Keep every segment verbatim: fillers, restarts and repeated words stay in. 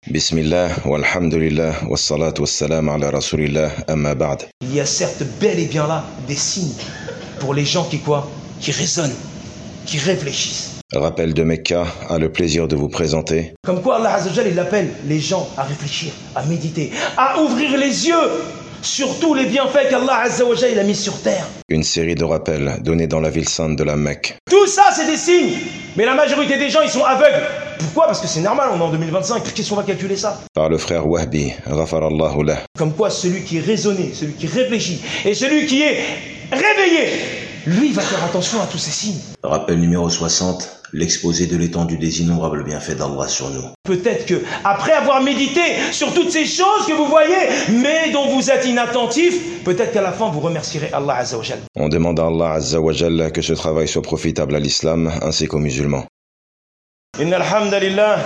Bismillah, walhamdulillah, wassalatu wassalam ala rasulillah, amma ba'd. Il y a certes bel et bien là des signes pour les gens qui quoi, qui raisonnent, qui réfléchissent. Rappel de Mecca a le plaisir de vous présenter. Comme quoi Allah Azza wa Jal, il appelle les gens à réfléchir, à méditer, à ouvrir les yeux sur tous les bienfaits qu'Allah Azza wa Jal, il a mis sur terre. Une série de rappels donnés dans la ville sainte de la Mecque. Tout ça, c'est des signes. Mais la majorité des gens, ils sont aveugles. Pourquoi? Parce que c'est normal, on est en deux mille vingt-cinq. Qu'est-ce qu'on va calculer ça? Par le frère Wahbi, ghafarallahu lah. Comme quoi, celui qui est raisonné, celui qui réfléchit, et celui qui est réveillé, lui va faire attention à tous ces signes. Rappel numéro soixante, l'exposé de l'étendue des innombrables bienfaits d'Allah sur nous. Peut-être que, après avoir médité sur toutes ces choses que vous voyez, mais dont vous êtes inattentif, peut-être qu'à la fin vous remercierez Allah Azza wa Jal. On demande à Allah Azza wa Jal que ce travail soit profitable à l'islam ainsi qu'aux musulmans. إن الحمد لله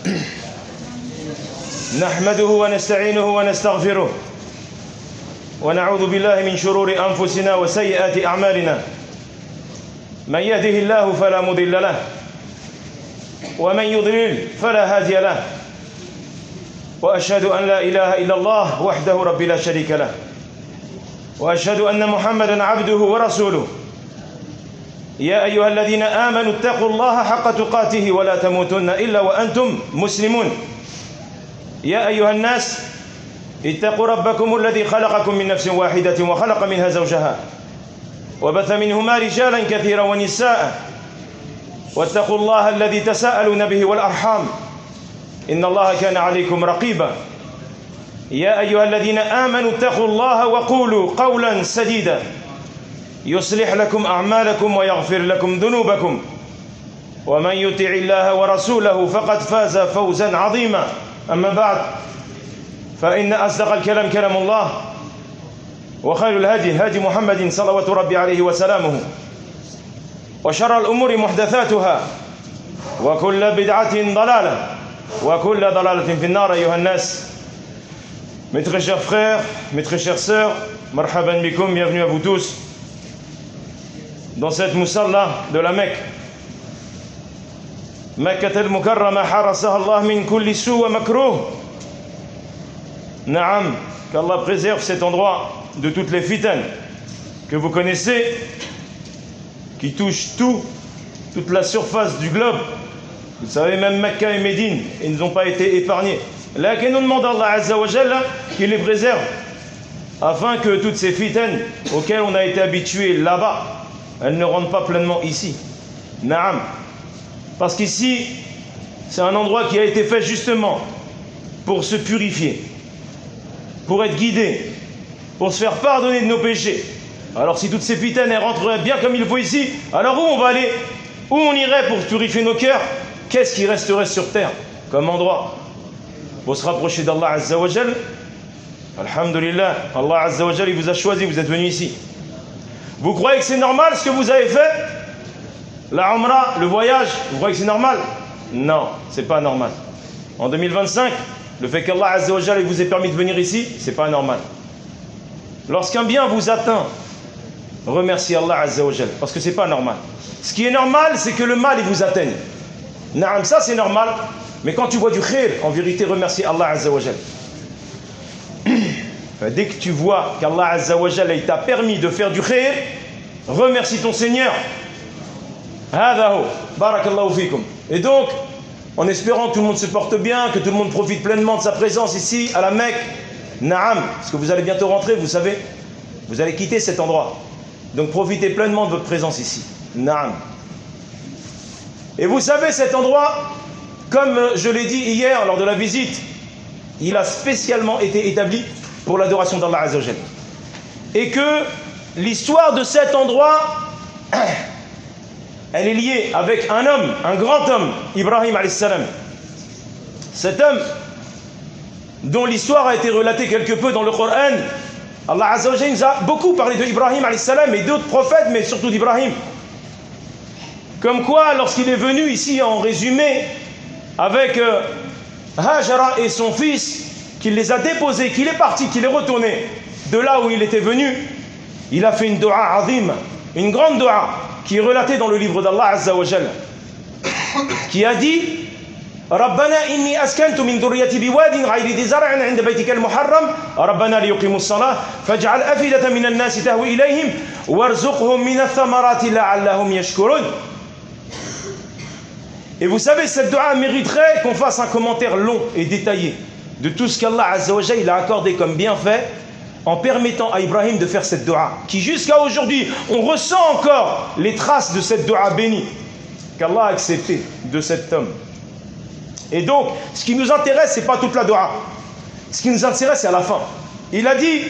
نحمده ونستعينه ونستغفره ونعوذ بالله من شرور أنفسنا وسيئات أعمالنا من يهده الله فلا مضل له ومن يضلل فلا هادي له وأشهد أن لا إله إلا الله وحده رب لا شريك له وأشهد أن محمدا عبده ورسوله يا أيها الذين آمنوا اتقوا الله حق تقاته ولا تموتن إلا وأنتم مسلمون يا أيها الناس اتقوا ربكم الذي خلقكم من نفس واحدة وخلق منها زوجها وبث منهما رجالا كثيرا ونساء واتقوا الله الذي تساءلون به والأرحام إن الله كان عليكم رقيبا يا أيها الذين آمنوا اتقوا الله وقولوا قولا سديدا يصلح لكم أعمالكم ويغفر لكم ذنوبكم ومن يطع الله ورسوله فقد فاز فوزا عظيما أما بعد فإن أصدق الكلام كلام الله وخير الهدي هدي محمد صلوات ربي عليه وسلامه وشر الأمور محدثاتها وكل بدعة ضلالة وكل ضلالة في النار أيها الناس. Mes très chers frères, mes très chères sœurs, marhaban bikoum, bienvenue à vous tous dans cette musalla de la Mecque. Meccat al-Mukarrama harasaha Allah min kulli sou wa makruh. Naam, qu'Allah préserve cet endroit de toutes les fitanes que vous connaissez, qui touchent tout, toute la surface du globe. Vous savez, même Mecca et Médine, ils n'ont pas été épargnés. Là, que nous demande Allah Azza wa Jalla qu'il les préserve, afin que toutes ces fitanes auxquelles on a été habitué là-bas, elles ne rentrent pas pleinement ici. Naam. Parce qu'ici, c'est un endroit qui a été fait justement pour se purifier, pour être guidé, pour se faire pardonner de nos péchés. Alors si toutes ces fitanes elles rentreraient bien comme il faut ici, alors où on va aller? Où on irait pour purifier nos cœurs? Qu'est-ce qui resterait sur terre comme endroit pour se rapprocher d'Allah Azza wa Jal? Alhamdulillah, Allah Azza wa Jal, il vous a choisi, vous êtes venu ici. Vous croyez que c'est normal ce que vous avez fait? La Umrah, le voyage, vous croyez que c'est normal? Non, c'est pas normal. En deux mille vingt-cinq, le fait qu'Allah Azza wa Jal vous ait permis de venir ici, c'est pas normal. Lorsqu'un bien vous atteint, remerciez Allah Azza wa Jal, parce que c'est pas normal. Ce qui est normal, c'est que le mal il vous atteigne. Naam, ça c'est normal, mais quand tu vois du khair, en vérité, remercie Allah Azza wa Jal. Dès que tu vois qu'Allah Azza wa Jalla t'a permis de faire du khair, remercie ton Seigneur. Barakallahu fikum. Et donc, en espérant que tout le monde se porte bien, que tout le monde profite pleinement de sa présence ici, à la Mecque, Naam, parce que vous allez bientôt rentrer, vous savez, vous allez quitter cet endroit. Donc profitez pleinement de votre présence ici. Naam. Et vous savez, cet endroit, comme je l'ai dit hier lors de la visite, il a spécialement été établi pour l'adoration d'Allah Azza wa Jal. Et que l'histoire de cet endroit, elle est liée avec un homme, un grand homme, Ibrahim alayhi salam. Cet homme, dont l'histoire a été relatée quelque peu dans le Coran, Allah Azza wa Jal nous a beaucoup parlé de Ibrahim alayhi salam et d'autres prophètes, mais surtout d'Ibrahim. Comme quoi, lorsqu'il est venu ici en résumé, avec euh, Hajara et son fils, qu'il les a déposés, qu'il est parti, qu'il est retourné de là où il était venu, il a fait une dua azim, une grande dua qui est relatée dans le livre d'Allah Azza wa Jal, qui a dit ربنا إني أسكنت من ذريتي بواد غير ذي زرع عند بيتك المحرم ربنا ليقيموا الصلاة فاجعل أفئدة من الناس تهوي إليهم وارزقهم من الثمرات لعلهم يشكرون. Et vous savez, cette dua mériterait qu'on fasse un commentaire long et détaillé de tout ce qu'Allah Azza wa Jalla il a accordé comme bienfait en permettant à Ibrahim de faire cette dua, qui jusqu'à aujourd'hui, on ressent encore les traces de cette dua bénie qu'Allah a acceptée de cet homme. Et donc, ce qui nous intéresse, ce n'est pas toute la dua. Ce qui nous intéresse, c'est à la fin. Il a dit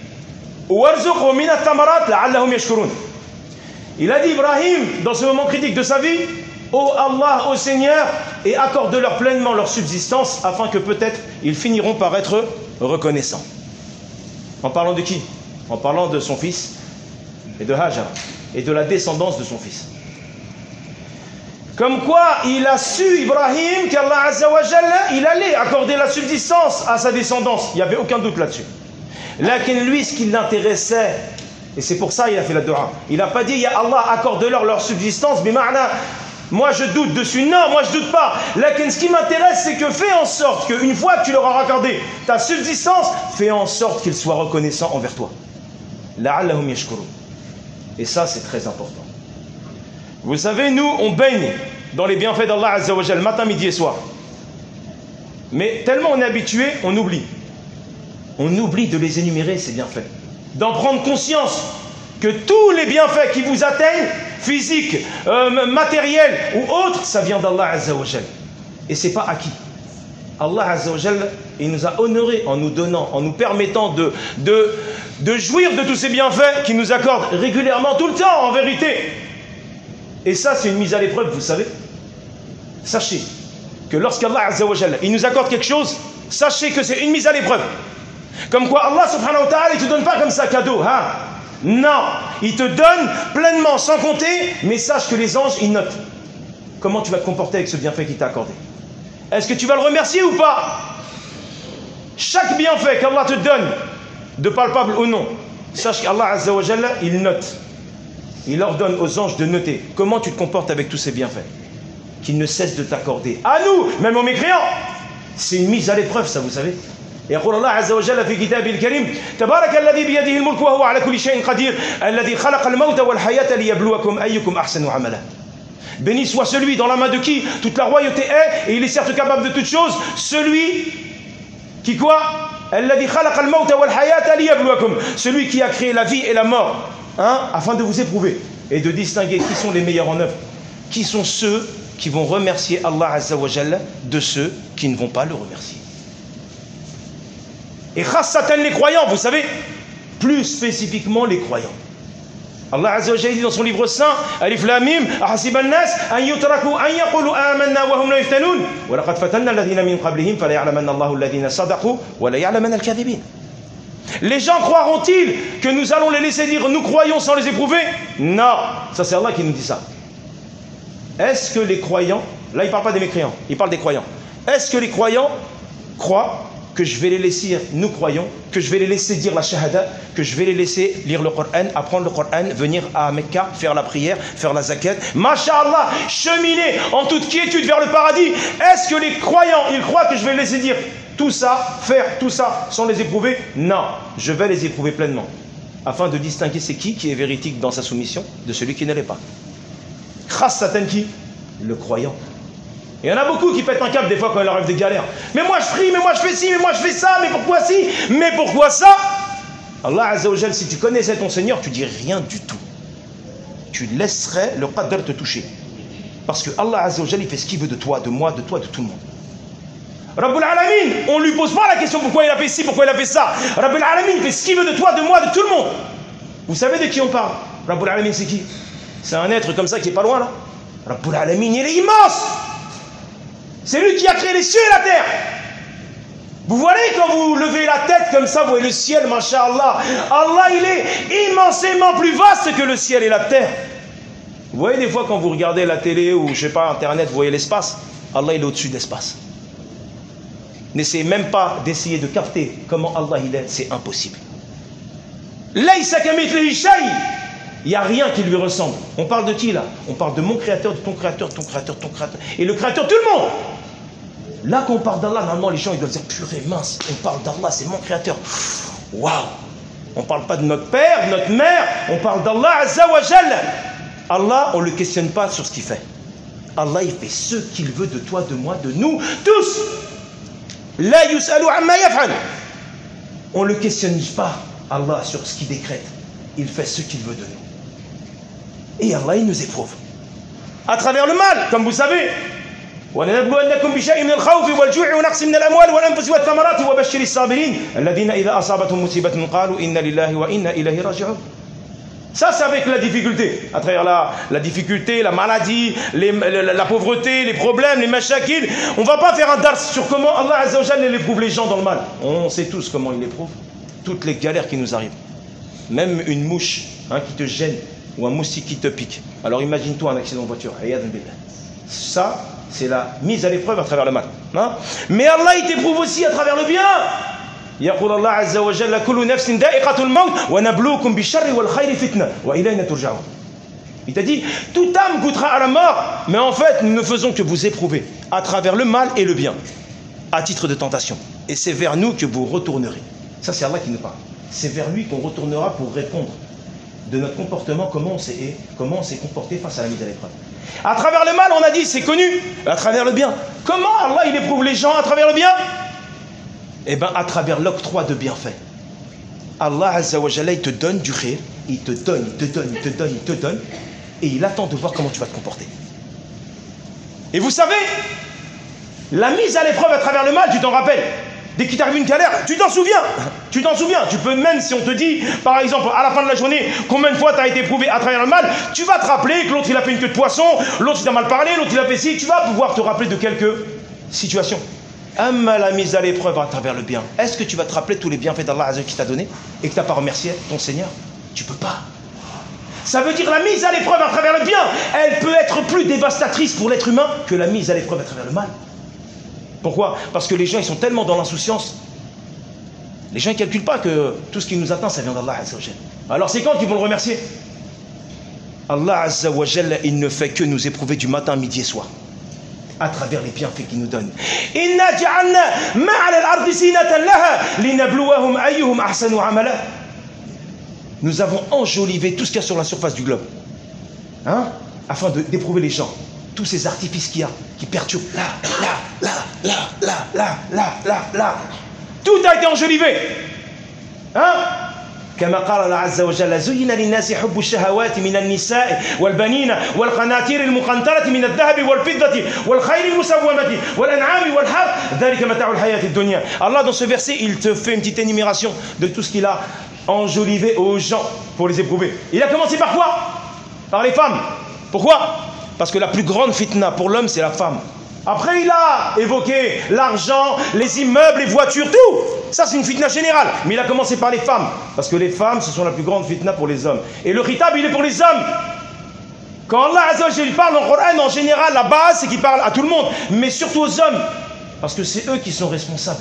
il a dit Ibrahim, dans ce moment critique de sa vie, ô Allah, ô Seigneur, et accorde-leur pleinement leur subsistance, afin que peut-être ils finiront par être reconnaissants. En parlant de qui? En parlant de son fils et de Hajar, et de la descendance de son fils. Comme quoi, il a su, Ibrahim, qu'Allah Azza wa Jalla, il allait accorder la subsistance à sa descendance. Il n'y avait aucun doute là-dessus. Lakin lui, ce qui l'intéressait, et c'est pour ça qu'il a fait la dua, il n'a pas dit, ya Allah, accorde-leur leur subsistance, mais ma'na, moi je doute dessus. Non, moi je doute pas. Lakin ce qui m'intéresse, c'est que fais en sorte qu'une fois que tu leur as accordé ta subsistance, fais en sorte qu'ils soient reconnaissants envers toi. La'allahum yashkurun. Et ça, c'est très important. Vous savez, nous, on baigne dans les bienfaits d'Allah Azza wa Jal, matin, midi et soir. Mais tellement on est habitué, on oublie. On oublie de les énumérer, ces bienfaits. D'en prendre conscience que tous les bienfaits qui vous atteignent, physiques, euh, matériels ou autres, ça vient d'Allah Azza wa Jal. Et c'est pas acquis. Allah Azza wa Jal, il nous a honorés en nous donnant, en nous permettant de, de, de jouir de tous ces bienfaits qu'il nous accorde régulièrement, tout le temps, en vérité. Et ça, c'est une mise à l'épreuve, vous savez. Sachez que lorsqu'Allah Azza wa Jalla, il nous accorde quelque chose, sachez que c'est une mise à l'épreuve. Comme quoi Allah subhanahu wa ta'ala, il ne te donne pas comme ça cadeau. Hein? Non, il te donne pleinement, sans compter, mais sache que les anges, ils notent. Comment tu vas te comporter avec ce bienfait qu'il t'a accordé? Est-ce que tu vas le remercier ou pas? Chaque bienfait qu'Allah te donne, de palpable ou non, sache qu'Allah Azza wa Jalla, il note. Il ordonne aux anges de noter comment tu te comportes avec tous ces bienfaits qu'ils ne cessent de t'accorder. À nous, même aux mécréants. C'est une mise à l'épreuve, ça, vous savez. يقول الله عز وجل في كتابه الكريم تبارك الذي بيده الملك وهو على كل شيء قدير الذي خلق الموت والحياة ليبلوكم أيكم أحسن عملا. Béni soit celui dans la main de qui toute la royauté est, et il est certes capable de toutes choses, celui qui quoi? الذي خلق الموت والحياة ليبلوكم, celui qui a créé la vie et la mort, hein, afin de vous éprouver et de distinguer qui sont les meilleurs en œuvre, qui sont ceux qui vont remercier Allah Azza wa Jalla de ceux qui ne vont pas le remercier. Et khassatan les croyants, vous savez, plus spécifiquement les croyants. Allah Azza wa Jalla dit dans son livre saint, Alif Lam Mim, ahasiba an-nas an yutraku an yaqulu amanna wa hum la yuftanun wa laqad fatanna alladhina min qablihim fala ya'lamanna Allahu alladhina sadaqu wa la ya'lamanna al-kadhibin. Les gens croiront-ils que nous allons les laisser dire nous croyons sans les éprouver? Non, ça c'est Allah qui nous dit ça. Est-ce que les croyants, là il ne parle pas des mécréants, il parle des croyants. Est-ce que les croyants croient que je vais les laisser dire nous croyons, que je vais les laisser dire la shahada, que je vais les laisser lire le Coran, apprendre le Coran, venir à Mecca, faire la prière, faire la zakat, masha'Allah, cheminer en toute quiétude vers le paradis? Est-ce que les croyants, ils croient que je vais les laisser dire tout ça, faire tout ça sans les éprouver? Non, je vais les éprouver pleinement, afin de distinguer c'est qui qui est véridique dans sa soumission de celui qui ne l'est pas. Khassatan qui? Le croyant. Il y en a beaucoup qui pètent un câble des fois quand il leur arrive des galères. Mais moi je prie, mais moi je fais ci, mais moi je fais ça, mais pourquoi ci, mais pourquoi ça? Allah Azza wa Jal, si tu connaissais ton Seigneur, tu dis rien du tout. Tu laisserais le qadr te toucher. Parce que Allah Azza wa Jal, il fait ce qu'il veut de toi, de moi, de toi, de tout le monde. Rabbul Alamin, on ne lui pose pas la question pourquoi il a fait ci, pourquoi il a fait ça. Rabbul Alamin, il fait ce qu'il veut de toi, de moi, de tout le monde. Vous savez de qui on parle? Rabbul Alamin, c'est qui? C'est un être comme ça qui est pas loin là. Rabbul Alamin, il est immense. C'est lui qui a créé les cieux et la terre. Vous voyez quand vous levez la tête comme ça, vous voyez le ciel, masha'Allah. Allah, il est immensément plus vaste que le ciel et la terre. Vous voyez des fois quand vous regardez la télé ou je sais pas, internet, vous voyez l'espace. Allah, il est au-dessus de l'espace. N'essayez même pas d'essayer de capter comment Allah il est, c'est impossible. Laysa kamithlihi shay'. Il n'y a rien qui lui ressemble. On parle de qui là? On parle de mon créateur, de ton créateur, de ton créateur, de ton créateur. Et le créateur, tout le monde. Là, quand on parle d'Allah, normalement, les gens ils doivent dire purée, mince, on parle d'Allah, c'est mon créateur. Waouh! On ne parle pas de notre père, de notre mère, on parle d'Allah Azza wa Jalla. Allah, on ne le questionne pas sur ce qu'il fait. Allah, il fait ce qu'il veut de toi, de moi, de nous, tous. La yus'alu amma yaf'al. On ne le questionne pas, Allah, sur ce qu'il décrète. Il fait ce qu'il veut de nous. Et Allah, il nous éprouve. À travers le mal, comme vous savez. ولنبلونكم بشيء من الخوف والجوع ونقص من الأموال والأنفس والثمرات وبشر الصابرين الذين إذا أصابتهم مصيبة قالوا إنا لله وإنا إليه راجعون. Ça, c'est avec la difficulté. À travers la, la difficulté, la maladie, les, la, la pauvreté, les problèmes, les machakils. On ne va pas faire un dars sur comment Allah Azza wa Jalla éprouve les gens dans le mal. On sait tous comment il éprouve. Toutes les galères qui nous arrivent. Même une mouche hein, qui te gêne ou un moustique qui te pique. Alors imagine-toi un accident de voiture. Ça, c'est la mise à l'épreuve à travers le mal. Hein? Mais Allah, il t'éprouve aussi à travers le bien. يقول الله عز وجل كل نفس ذائقة الموت ونبلوكم بالشر والخير فتنة وإلينا ترجعون. Il t'a dit, toute âme goûtera à la mort, mais en fait, nous ne faisons que vous éprouver à travers le mal et le bien, à titre de tentation. Et c'est vers nous que vous retournerez. Ça, c'est Allah qui nous parle. C'est vers lui qu'on retournera pour répondre de notre comportement, comment on s'est, comment on s'est comporté face à la mise à l'épreuve. À travers le mal, on a dit, c'est connu. À travers le bien. Comment Allah, il éprouve les gens à travers le bien? Eh bien, à travers l'octroi de bienfaits. Allah Azza wa Jalla, il te donne du khir, il te donne, il te donne, il te donne, il te donne, et il attend de voir comment tu vas te comporter. Et vous savez, la mise à l'épreuve à travers le mal, tu t'en rappelles. Dès qu'il t'arrive une galère, tu t'en souviens. Tu t'en souviens. Tu peux même, si on te dit, par exemple, à la fin de la journée, combien de fois tu as été éprouvé à travers le mal, tu vas te rappeler que l'autre il a fait une queue de poisson, l'autre il t'a mal parlé, l'autre il a fait ci, tu vas pouvoir te rappeler de quelques situations. Amma la mise à l'épreuve à travers le bien. Est-ce que tu vas te rappeler tous les bienfaits d'Allah Azza qui t'a donné et que tu n'as pas remercié ton Seigneur? Tu peux pas. Ça veut dire la mise à l'épreuve à travers le bien, elle peut être plus dévastatrice pour l'être humain que la mise à l'épreuve à travers le mal. Pourquoi? Parce que les gens ils sont tellement dans l'insouciance. Les gens ne calculent pas que tout ce qui nous atteint ça vient d'Allah Azza wa Jalla. Alors c'est quand qu'ils vont le remercier? Allah Azza wa Jalla, il ne fait que nous éprouver du matin, midi et soir. À travers les bienfaits qu'il nous donne. Inna ja'alna ma'al al-ardi zinatan laha linabluwahum ayyuhum ahsanu amala. Nous avons enjolivé tout ce qu'il y a sur la surface du globe. Hein? Afin de, d'éprouver les gens. Tous ces artifices qu'il y a, qui perturbent. Là, là, là, là, là, là, là, là, là. Tout a été enjolivé. Hein? كما قال الله عز وجل زين للناس حب الشهوات من النساء والبنين والقناطير المقنطرة من الذهب والفضة والخيل المسومة والأنعام والحرث ذلك متاع الحياة الدنيا. Allah dans ce verset il te fait une petite énumération de tout ce qu'il a enjolivé aux gens pour les éprouver. Il a commencé par quoi? Par les femmes. Pourquoi? Parce que la plus grande fitna pour l'homme c'est la femme. Après, il a évoqué l'argent, les immeubles, les voitures, tout. Ça, c'est une fitna générale. Mais il a commencé par les femmes. Parce que les femmes, ce sont la plus grande fitna pour les hommes. Et le khitab, il est pour les hommes. Quand Allah Azza wa Jalla parle dans le Coran, en général, la base, c'est qu'il parle à tout le monde. Mais surtout aux hommes. Parce que c'est eux qui sont responsables.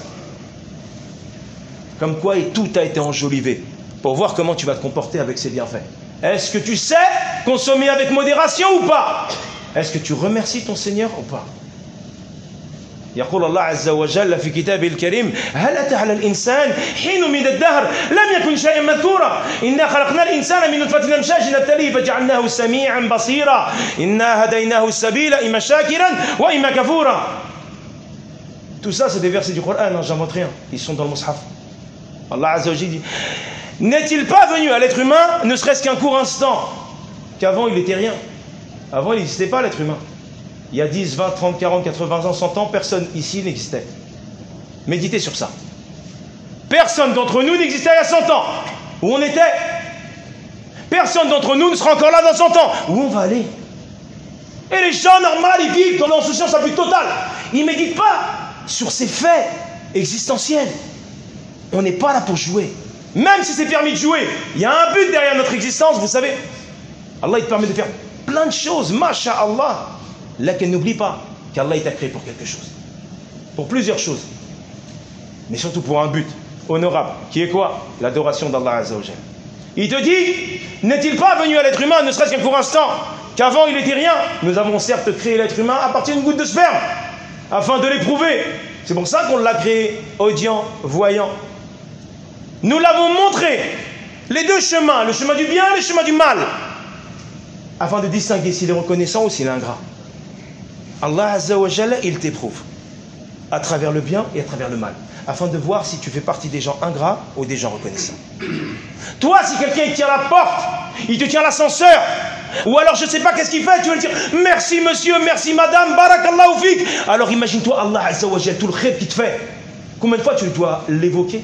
Comme quoi, et tout a été enjolivé. Pour voir comment tu vas te comporter avec ces bienfaits. Est-ce que tu sais consommer avec modération ou pas? Est-ce que tu remercies ton Seigneur ou pas? يقول الله عز وجل في كتابه الكريم هل أتى على الإنسان حين من الدهر لم يكن شيئا مذكورا إنا خلقنا الإنسان من نطفة أمشاج نبتليه فجعلناه سميعا بصيرا إنا هديناه السبيل إما شاكرا وإما كفورا. Tout ça c'est des versets du Coran, hein, j'invente rien, ils sont dans le Mus'haf. Allah Azza wa Jalla dit n'est-il pas venu à l'être humain ne serait-ce qu'un court instant qu'avant il n'était rien. Avant il n'existait pas l'être humain. Il y a dix, vingt, trente, quarante, quatre-vingts ans, cent ans, personne ici n'existait. Méditez sur ça. Personne d'entre nous n'existait il y a cent ans. Où on était? Personne d'entre nous ne sera encore là dans cent ans. Où on va aller? Et les gens normaux, ils vivent dans l'insouciance la plus totale. Ils ne méditent pas sur ces faits existentiels. On n'est pas là pour jouer. Même si c'est permis de jouer, il y a un but derrière notre existence, vous savez. Allah, il te permet de faire plein de choses. Masha'Allah. Là, qu'elle n'oublie pas qu'Allah t'a créé pour quelque chose. Pour plusieurs choses. Mais surtout pour un but honorable. Qui est quoi? L'adoration d'Allah Azza wa Jalla. Il te dit, n'est-il pas venu à l'être humain, ne serait-ce qu'un court instant, qu'avant il n'était rien? Nous avons certes créé l'être humain à partir d'une goutte de sperme. afin de l'éprouver. C'est pour ça qu'on l'a créé audient, voyant. Nous l'avons montré, les deux chemins, le chemin du bien et le chemin du mal, afin de distinguer s'il est reconnaissant ou s'il est ingrat. Allah Azza wa Jalla, il t'éprouve à travers le bien et à travers le mal, afin de voir si tu fais partie des gens ingrats ou des gens reconnaissants. Toi, si quelqu'un il tient la porte, il te tient l'ascenseur, ou alors je ne sais pas qu'est-ce qu'il fait, tu vas lui dire merci monsieur, merci madame, barakallahu fik. Alors imagine-toi Allah Azza wa Jalla, tout le khayr qu'il te fait. Combien de fois tu dois l'évoquer?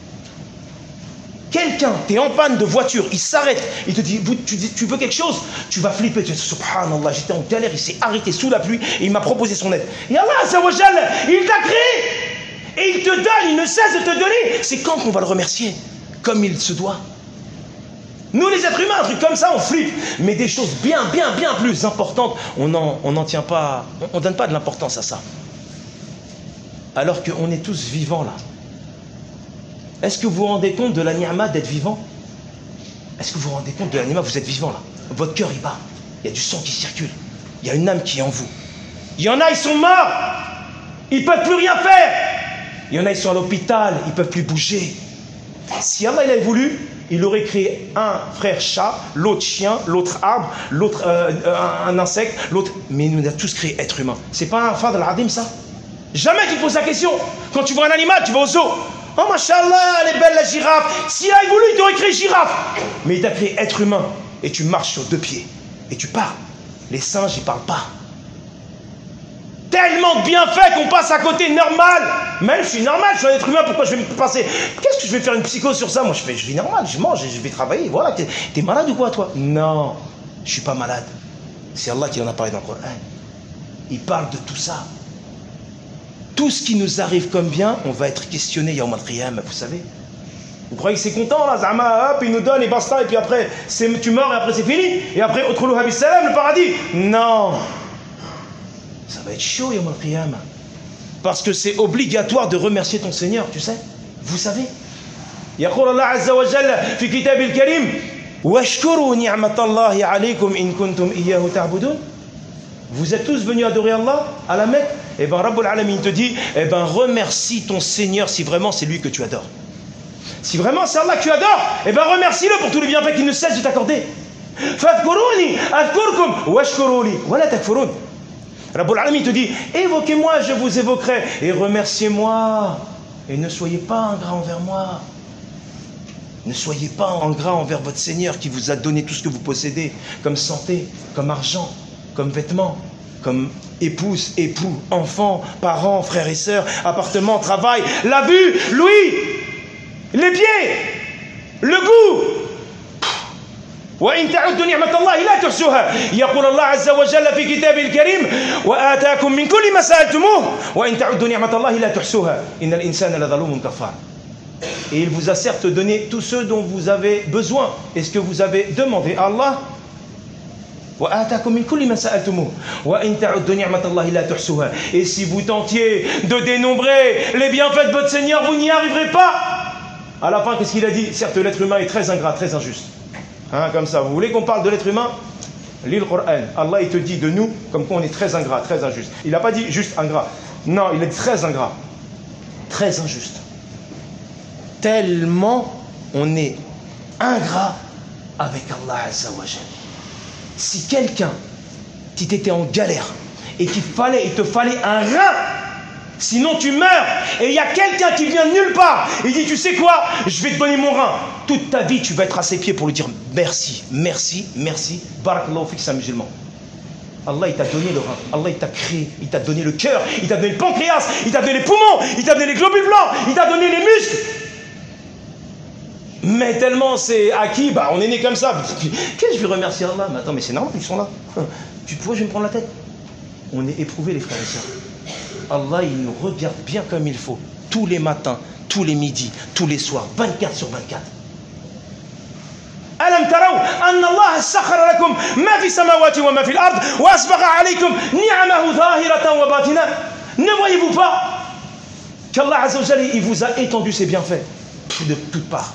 Quelqu'un, tu es en panne de voiture, il s'arrête, il te dit tu, tu veux quelque chose, tu vas flipper, tu vas dire subhanallah, j'étais en galère, il s'est arrêté sous la pluie et il m'a proposé son aide. Et Allah Azza wa Jalla, il t'a créé et il te donne, il ne cesse de te donner. C'est quand qu'on va le remercier comme il se doit? Nous les êtres humains, un truc comme ça, on flippe. Mais des choses bien, bien, bien plus importantes, on n'en on n'en tient pas, on ne donne pas de l'importance à ça. Alors qu'on est tous vivants là. Est-ce que vous vous rendez compte de la ni'ma d'être vivant? Est-ce que vous vous rendez compte de la ni'ma? Vous êtes vivant là. Votre cœur il bat. Il y a du sang qui circule. Il y a une âme qui est en vous. Il y en a, ils sont morts. Ils ne peuvent plus rien faire. Il y en a, ils sont à l'hôpital. Ils ne peuvent plus bouger. Si Allah il avait voulu, il aurait créé un frère chat, l'autre chien, l'autre arbre, l'autre euh, un, un insecte, l'autre. Mais il nous a tous créé être humain. C'est pas un fadl al-adim ça? Jamais tu te poses la question. Quand tu vois un animal, tu vas au zoo. Oh, mashallah, elle est belle la girafe. S'il avait voulu, il t'aurait créé girafe. Mais il t'a créé être humain. Et tu marches sur deux pieds. Et tu parles. Les singes, ils ne parlent pas. Tellement de bienfaits qu'on passe à côté, normal. Même je suis normal, je suis un être humain, pourquoi je vais me passer? Qu'est-ce que je vais faire une psychose sur ça? Moi, je fais, je vis normal, je mange, je vais travailler. Voilà, t'es, t'es malade ou quoi, toi? Non, je ne suis pas malade. C'est Allah qui en a parlé dans le Coran. Il parle de tout ça. Tout ce qui nous arrive comme bien, on va être questionné Yawm al-Qiyamah, vous savez. Vous croyez que c'est content là, Zama, hop, il nous donne et basta, et puis après, c'est, tu meurs et après c'est fini, et après, Utrulu habis salam, le paradis. Non, ça va être chaud Yawm al-Qiyamah. Parce que c'est obligatoire de remercier ton Seigneur, tu sais. Vous savez. Yaqul Allah Azza wa Jalla fi kitab al-Karim washkuru ni'matallahi alaykum in kuntum iyyahu ta'budun. Vous êtes tous venus adorer Allah à la Mecque. Et bien Rabbul Alamin te dit, eh ben remercie ton Seigneur si vraiment c'est lui que tu adores. Si vraiment c'est Allah que tu adores, eh ben remercie-le pour tous les bienfaits qu'il ne cesse de t'accorder. Fadhkuruni adhkurkum washkuruli wala takfurun. Rabbul Alamin te dit, évoquez-moi, je vous évoquerai, et remerciez-moi, et ne soyez pas ingrat envers moi. Ne soyez pas ingrat envers votre Seigneur qui vous a donné tout ce que vous possédez, comme santé, comme argent, comme vêtements, comme épouse, époux, enfants, parents, frères et sœurs, appartement, travail, la vue, l'ouïe, les pieds, le goût. وإن تعدوا نعمة الله لا تحصوها يقول الله عز وجل في كتابه الكريم وآتاكم من كل ما سألتموه وإن تعدوا نعمة الله لا تحصوها إن الإنسان لظلوم كفار. Et il vous a certes donné tout ce dont vous avez besoin et ce que vous avez demandé à Allah. Et si vous tentiez de dénombrer les bienfaits de votre Seigneur, vous n'y arriverez pas. À la fin, qu'est-ce qu'il a dit? Certes, l'être humain est très ingrat, très injuste. Hein, comme ça, vous voulez qu'on parle de l'être humain? Lis le Coran. Allah, il te dit de nous comme quoi on est très ingrat, très injuste. Il n'a pas dit juste ingrat. Non, il est très ingrat. Très injuste. Tellement on est ingrat avec Allah Azza wa Jalla. Si quelqu'un qui t'était en galère et qu'il fallait, il te fallait un rein, sinon tu meurs, et il y a quelqu'un qui vient de nulle part, il dit tu sais quoi, je vais te donner mon rein. Toute ta vie tu vas être à ses pieds pour lui dire merci, merci, merci, barakallahu fik, c'est un musulman. Allah il t'a donné le rein, Allah il t'a créé, il t'a donné le cœur, il t'a donné le pancréas, il t'a donné les poumons, il t'a donné les globules blancs, il t'a donné les muscles. Mais tellement c'est acquis, bah on est né comme ça. Qu'est-ce que je vais remercier Allah? Mais attends, mais c'est normal, ils sont là. Tu vois, je vais me prendre la tête. On est éprouvés, les frères et sœurs. Allah, il nous regarde bien comme il faut. Tous les matins, tous les midis, tous les soirs, vingt-quatre sur vingt-quatre. ألم تروا أن الله سخر لكم ما في السماوات وما في الأرض وأسبغ عليكم نعمه ظاهرة وباطنة. Ne voyez-vous pas qu'Allah Azza wa Jalla, il vous a étendu ses bienfaits de toutes parts.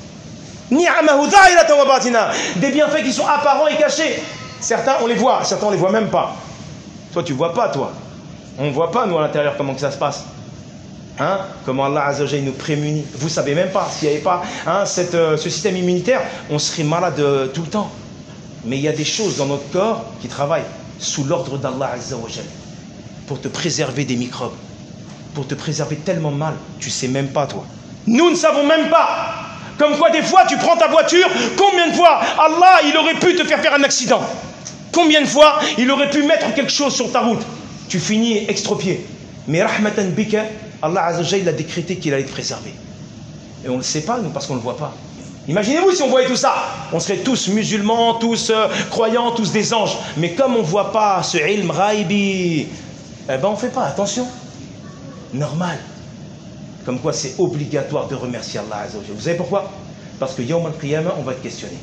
Des bienfaits qui sont apparents et cachés. Certains on les voit, certains on les voit même pas. Toi tu vois pas, toi. On ne voit pas, nous, à l'intérieur, comment que ça se passe. Hein? Comment Allah Azza wa Jalla nous prémunit. Vous ne savez même pas, s'il n'y avait pas hein, cette, euh, ce système immunitaire, on serait malade euh, tout le temps. Mais il y a des choses dans notre corps qui travaillent sous l'ordre d'Allah Azza wa Jalla pour te préserver des microbes, pour te préserver tellement mal, tu ne sais même pas, toi. Nous ne savons même pas. Comme quoi, des fois, tu prends ta voiture, combien de fois Allah, il aurait pu te faire faire un accident? Combien de fois il aurait pu mettre quelque chose sur ta route? Tu finis extropié. Mais rahmatan bika, Allah Azza wa Jalla a décrété qu'il allait te préserver. Et on ne le sait pas, nous, parce qu'on ne le voit pas. Imaginez-vous si on voyait tout ça. On serait tous musulmans, tous euh, croyants, tous des anges. Mais comme on ne voit pas ce ilm ghaibi, eh ben on ne fait pas attention. Normal. Comme quoi c'est obligatoire de remercier Allah Azza wa Jalla. Vous savez pourquoi? Parce que Yawm al-Qiyamah, on va te questionner.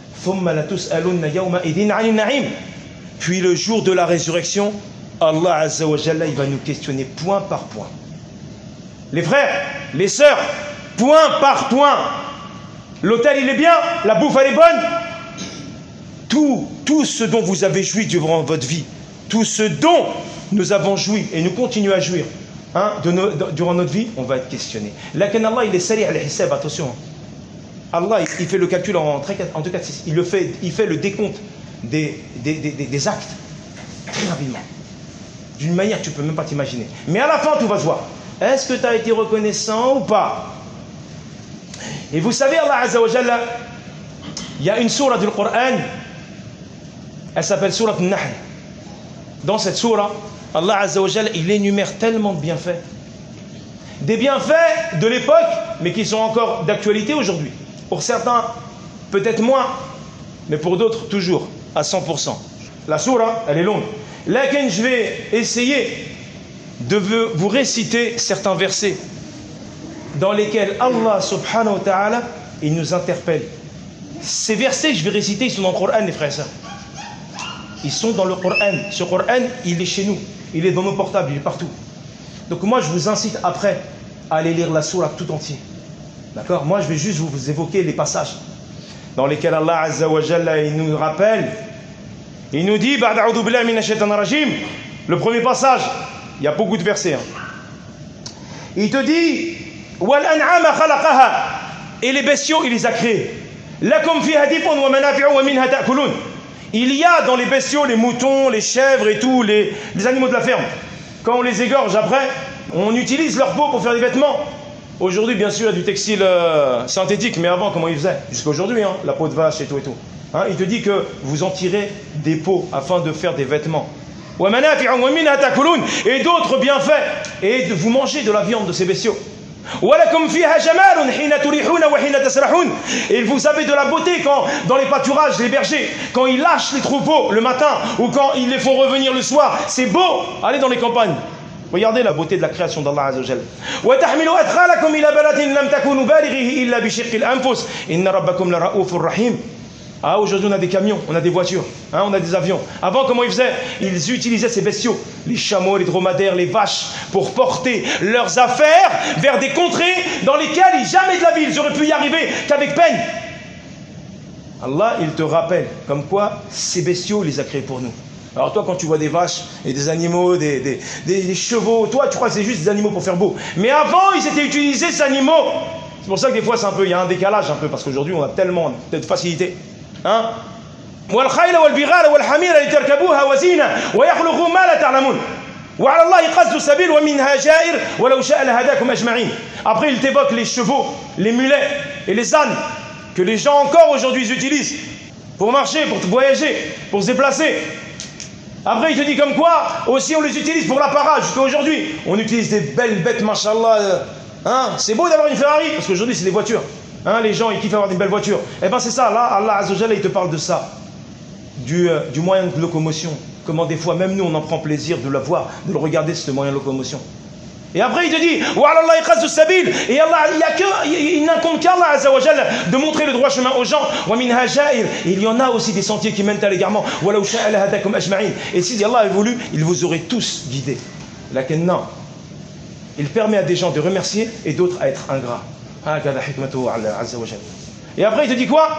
Puis le jour de la résurrection, Allah Azza wa Jalla, il va nous questionner point par point. Les frères, les sœurs, point par point. L'hôtel il est bien, la bouffe elle est bonne. Tout, tout ce dont vous avez joui durant votre vie, tout ce dont nous avons joui et nous continuons à jouir hein, de nos, de, durant notre vie, on va être questionné. Lakin Allah il est sari al-hisab, attention. Allah il fait le calcul en, en deux, quatre, six. Il, le fait, il fait le décompte des, des, des, des actes très rapidement. D'une manière que tu ne peux même pas t'imaginer. Mais à la fin, tout va se voir. Est-ce que tu as été reconnaissant ou pas? Et vous savez, Allah Azza wa Jalla, il y a une sourate du Coran, elle s'appelle sourate An-Nahl. Dans cette sourate, Allah Azza wa Jalla, il énumère tellement de bienfaits. Des bienfaits de l'époque, mais qui sont encore d'actualité aujourd'hui. Pour certains, peut-être moins, mais pour d'autres, toujours, à cent pour cent. La sourate, elle est longue. Laquelle je vais essayer de vous réciter certains versets dans lesquels Allah subhanahu wa ta'ala il nous interpelle. Ces versets que je vais réciter, ils sont dans le Coran, les frères et sœurs. Ils sont dans le Coran. Ce Coran, il est chez nous. Il est dans nos portables, il est partout. Donc moi, je vous incite après à aller lire la sourate tout entier. D'accord? Moi, je vais juste vous évoquer les passages dans lesquels Allah Azza wa Jalla il nous rappelle. Il nous dit, le premier passage, il y a beaucoup de versets. Hein. Il te dit, et les bestiaux, il les a créés. Il y a dans les bestiaux les moutons, les chèvres et tout, les, les animaux de la ferme. Quand on les égorge après, on utilise leur peau pour faire des vêtements. Aujourd'hui, bien sûr, il y a du textile euh, synthétique, mais avant, comment ils faisaient? Jusqu'à aujourd'hui, hein, la peau de vache et tout et tout. Hein, il te dit que vous en tirez des peaux afin de faire des vêtements. Et d'autres bienfaits. Et de vous mangez de la viande de ces bestiaux. Et vous avez de la beauté quand, dans les pâturages, les bergers, quand ils lâchent les troupeaux le matin ou quand ils les font revenir le soir. C'est beau. Allez dans les campagnes. Regardez la beauté de la création d'Allah Azza wa Jalla. Ah, aujourd'hui on a des camions, on a des voitures, hein, on a des avions. Avant, comment ils faisaient? Ils utilisaient ces bestiaux, les chameaux, les dromadaires, les vaches, pour porter leurs affaires vers des contrées dans lesquelles jamais de la vie ils auraient pu y arriver qu'avec peine. Allah, il te rappelle, comme quoi ces bestiaux, il les a créés pour nous. Alors toi, quand tu vois des vaches et des animaux, des, des, des, des chevaux, toi, tu crois que c'est juste des animaux pour faire beau. Mais avant, ils étaient utilisés, ces animaux. C'est pour ça que des fois, c'est un peu, il y a un décalage un peu, parce qu'aujourd'hui, on a tellement de facilité. Hein? والخيل والبغال والحمير لتركبوها وزينة ويخلق ما لا تعلمون وعلى الله قصد السبيل ومنها جائر ولو شاء لهداكم أجمعين. Après, il t'évoque les chevaux, les mulets et les ânes que les gens encore aujourd'hui utilisent pour marcher, pour voyager, pour se déplacer. Après, il te dit comme quoi aussi on les utilise pour la parade jusqu'à aujourd'hui. On utilise des belles bêtes, mashallah. Hein? C'est beau d'avoir une Ferrari parce qu'aujourd'hui c'est des voitures. Hein, les gens ils kiffent avoir une belle voiture. Eh bien c'est ça, là Allah Azza wa Jalla il te parle de ça, du, euh, du moyen de locomotion. Comment des fois même nous on en prend plaisir de le voir, de le regarder ce moyen de locomotion. Et après il te dit et Allah il y a que il n'incombe qu'à Allah Azza wa Jalla de montrer le droit chemin aux gens. Et il y en a aussi des sentiers qui mènent à l'égarement. Et si Allah a voulu, il vous aurait tous guidés. Lakin non, il permet à des gens de remercier et d'autres à être ingrats. Et après il te dit quoi?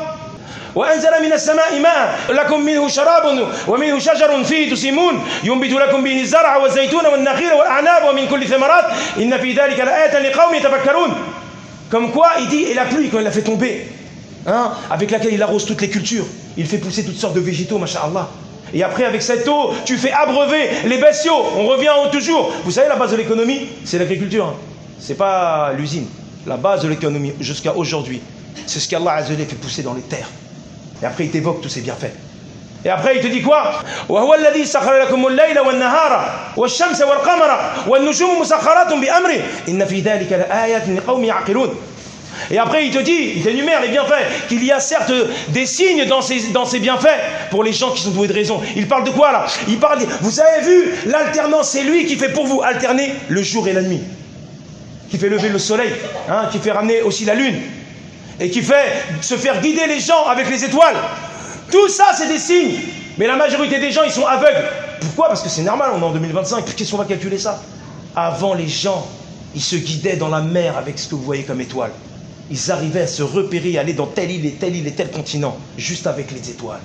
وأنزل من السماء ماء لكم منه شراب ومنه شجر فيه تسيمون ينبت لكم به الزرع والزيتون والنخيل والأعناب ومن كل ثمرات إن في ذلك لآية لقوم يتفكرون. Comme quoi, il dit, et la pluie, quand il l'a fait tomber, hein, avec laquelle il arrose toutes les cultures, il fait pousser toutes sortes de végétaux, masha'Allah. Et après, avec cette eau, tu fais abreuver les bestiaux. On revient toujours. Vous savez, la base de l'économie, c'est l'agriculture. Hein. C'est pas l'usine. La base de l'économie, jusqu'à aujourd'hui, c'est ce qu'Allah Azza wa Jalla fait pousser dans les terres. Et après, il t'évoque tous ses bienfaits. Et après, il te dit quoi? وهو الذي سخر لكم الليل والنهار والشمس والقمر والنجوم مسخرات بأمره إن في ذلك لآيات لقوم يعقلون. Et après, il te dit, il t'énumère les bienfaits, qu'il y a certes des signes dans ces, dans ces bienfaits pour les gens qui sont doués de raison. Il parle de quoi là? Il parle, de, vous avez vu, l'alternance, c'est lui qui fait pour vous alterner le jour et la nuit, qui fait lever le soleil, hein, qui fait ramener aussi la lune, et qui fait se faire guider les gens avec les étoiles. Tout ça, c'est des signes. Mais la majorité des gens, ils sont aveugles. Pourquoi? Parce que c'est normal, on est en deux mille vingt-cinq. Qu'est-ce qu'on va calculer ça? Avant, les gens, ils se guidaient dans la mer avec ce que vous voyez comme étoiles. Ils arrivaient à se repérer, aller dans telle île et telle île et tel continent, juste avec les étoiles.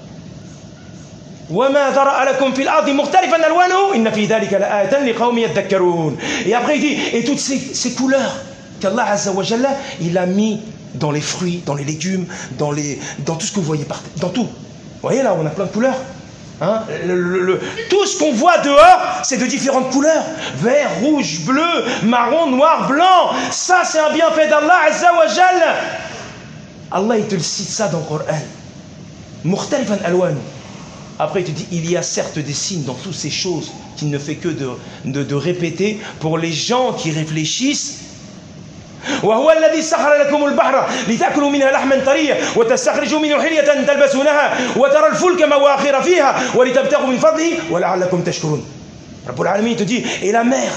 Et après il dit, et toutes ces, ces couleurs qu'Allah Azza wa Jalla, il a mis dans les fruits, dans les légumes, dans, les, dans tout ce que vous voyez par terre, dans tout. Vous voyez là, on a plein de couleurs. Hein, le, le, le, tout ce qu'on voit dehors, c'est de différentes couleurs. Vert, rouge, bleu, marron, noir, blanc. Ça, c'est un bienfait d'Allah Azza wa Jalla. Allah, il te le cite ça dans le Coran. Mukhtalifan alwan. Après, il te dit, il y a certes des signes dans toutes ces choses qu'il ne fait que de, de, de répéter pour les gens qui réfléchissent. وهو الذي سخر لكم البحر لتأكلوا منها لحما طريا وتستخرجوا منه حلية تلبسونها وترى الفلك مواخر فيها ولتبتغوا من فضله ولعلكم تشكرون. رب العالمين te dit, et la mer,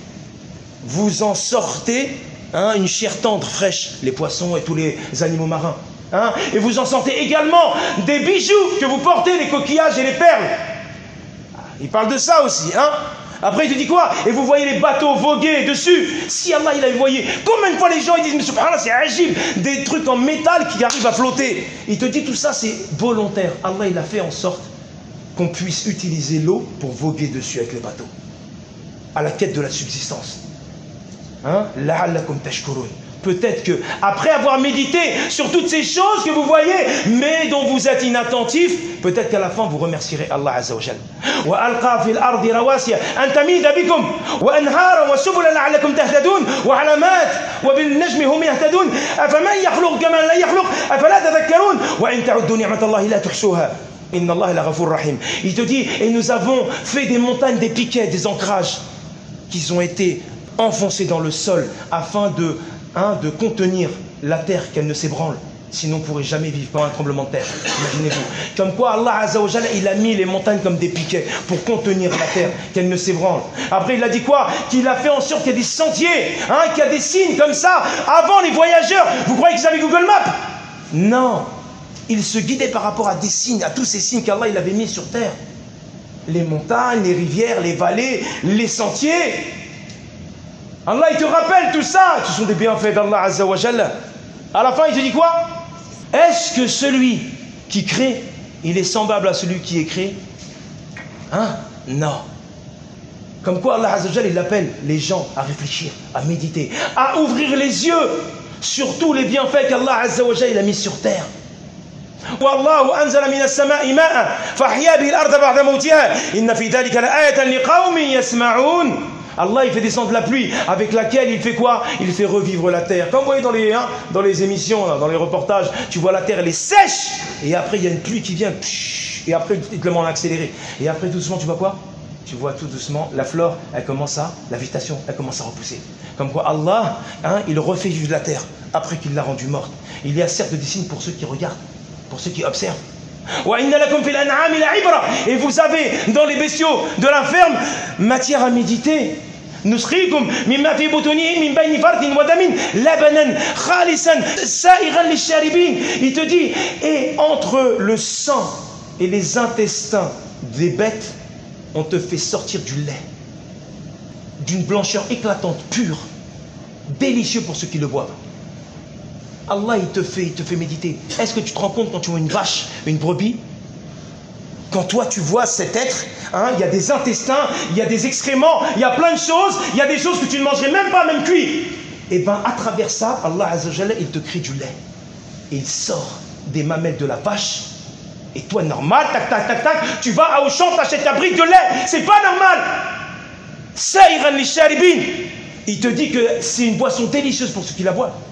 vous en sortez hein, une chair tendre, fraîche, les poissons et tous les animaux marins. Hein, et vous en sortez également des bijoux que vous portez, les coquillages et les perles. Il parle de ça aussi, hein. Après, il te dit quoi? Et vous voyez les bateaux voguer dessus. Si Allah, il a voyé, combien de fois les gens ils disent, mais subhanallah, c'est agile, des trucs en métal qui arrivent à flotter. Il te dit tout ça, c'est volontaire. Allah, il a fait en sorte qu'on puisse utiliser l'eau pour voguer dessus avec les bateaux, à la quête de la subsistance. Hein? La'allakum tashkurun. Peut-être que, après avoir médité sur toutes ces choses que vous voyez, mais dont vous êtes inattentif, peut-être qu'à la fin vous remercierez Allah Azza wa Jalla. وَأَلْقَى فِي الْأَرْضِ رَوَاسِيَ أَن تَمِيدَ بِكُمْ وَأَنْهَارًا وَسُبُلًا لَعَلَّكُمْ تَهْتَدُونَ وَعَلَامَاتٍ وَبِالنَّجْمِ هُمْ يَهْتَدُونَ أَفَمَنْ يَخْلُقُ كَمَنْ لَا يَخْلُقُ أَفَلَا تَذَكَّرُونَ وَإِنْ تَعُدُّوا نِعْمَةَ اللَّهِ لَا تُحْصُوهَا إِنَّ اللَّهَ لَغَفُورٌ رَحِيمٌ. Il te dit, et nous avons fait des montagnes, des piquets, des ancrages qui ont été enfoncés dans le sol afin de Hein, de contenir la terre, qu'elle ne s'ébranle. Sinon on ne pourrait jamais vivre pendant un tremblement de terre. Imaginez-vous. Comme quoi Allah Azza wa Jalla, il a mis les montagnes comme des piquets pour contenir la terre, qu'elle ne s'ébranle. Après il a dit quoi? Qu'il a fait en sorte qu'il y a des sentiers, hein, qu'il y a des signes comme ça. Avant les voyageurs, vous croyez qu'ils avaient Google Maps? Non. Ils se guidaient par rapport à des signes, à tous ces signes qu'Allah il avait mis sur terre. Les montagnes, les rivières, les vallées, les sentiers. Allah il te rappelle tout ça, ce sont des bienfaits d'Allah Azza wa Jalla. À la fin il te dit quoi? Est-ce que celui qui crée, il est semblable à celui qui est créé? Hein? Non. Comme quoi Allah Azza wa Jalla il appelle les gens à réfléchir, à méditer, à ouvrir les yeux sur tous les bienfaits qu'Allah Azza wa Jalla il a mis sur terre. والله أنزل من السماء ماء فأحيا به الأرض بعد موتها إن في ذلك لآية لقوم يسمعون. Allah il fait descendre la pluie avec laquelle il fait quoi? Il fait revivre la terre. Comme vous voyez dans les, hein, dans les émissions, là, dans les reportages, tu vois la terre elle est sèche et après il y a une pluie qui vient et après il te le met en accéléré. Et après doucement tu vois quoi? Tu vois tout doucement la flore, elle commence à, la végétation, elle commence à repousser. Comme quoi Allah, hein, il refait vivre la terre après qu'il l'a rendue morte. Il y a certes des signes pour ceux qui regardent, pour ceux qui observent. Et vous avez dans les bestiaux de la ferme matière à méditer. نسقيكم مما في بطونهم من بين فرث ودم لبنا خالصا سائغا للشاربين. Il te dit, et entre le sang et les intestins des bêtes, on te fait sortir du lait d'une blancheur éclatante, pure, délicieux pour ceux qui le boivent. Allah, il te fait, il te fait méditer. Est-ce que tu te rends compte quand tu vois une vache, une brebis? Quand toi, tu vois cet être, hein, il y a des intestins, il y a des excréments, il y a plein de choses, il y a des choses que tu ne mangerais même pas, même cuit. Et bien, à travers ça, Allah Azza wa Jalla, il te crée du lait. Et il sort des mamelles de la vache. Et toi, normal, tac, tac, tac, tac, tu vas à Auchan, t'achètes ta brique de lait. C'est pas normal. Saïran li sharibin. Il te dit que c'est une boisson délicieuse pour ceux qui la boivent.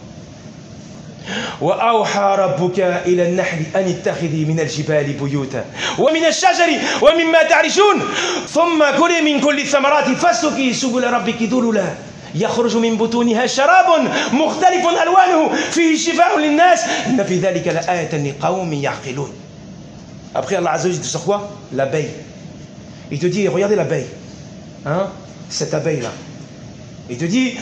وأوحى ربك إلى النحل أن اتخذي من الجبال بيوتا ومن الشجر ومما تعرشون ثم كلي من كل الثمرات فاسلكي سبل ربك ذللا يخرج من بطونها شراب مختلف ألوانه فيه شفاء للناس إن في ذلك لآية لقوم يعقلون. Après Allah Azza wa Jalla te sort quoi? L'abeille. Il te dit, regardez l'abeille, hein, cette abeille là. Il te dit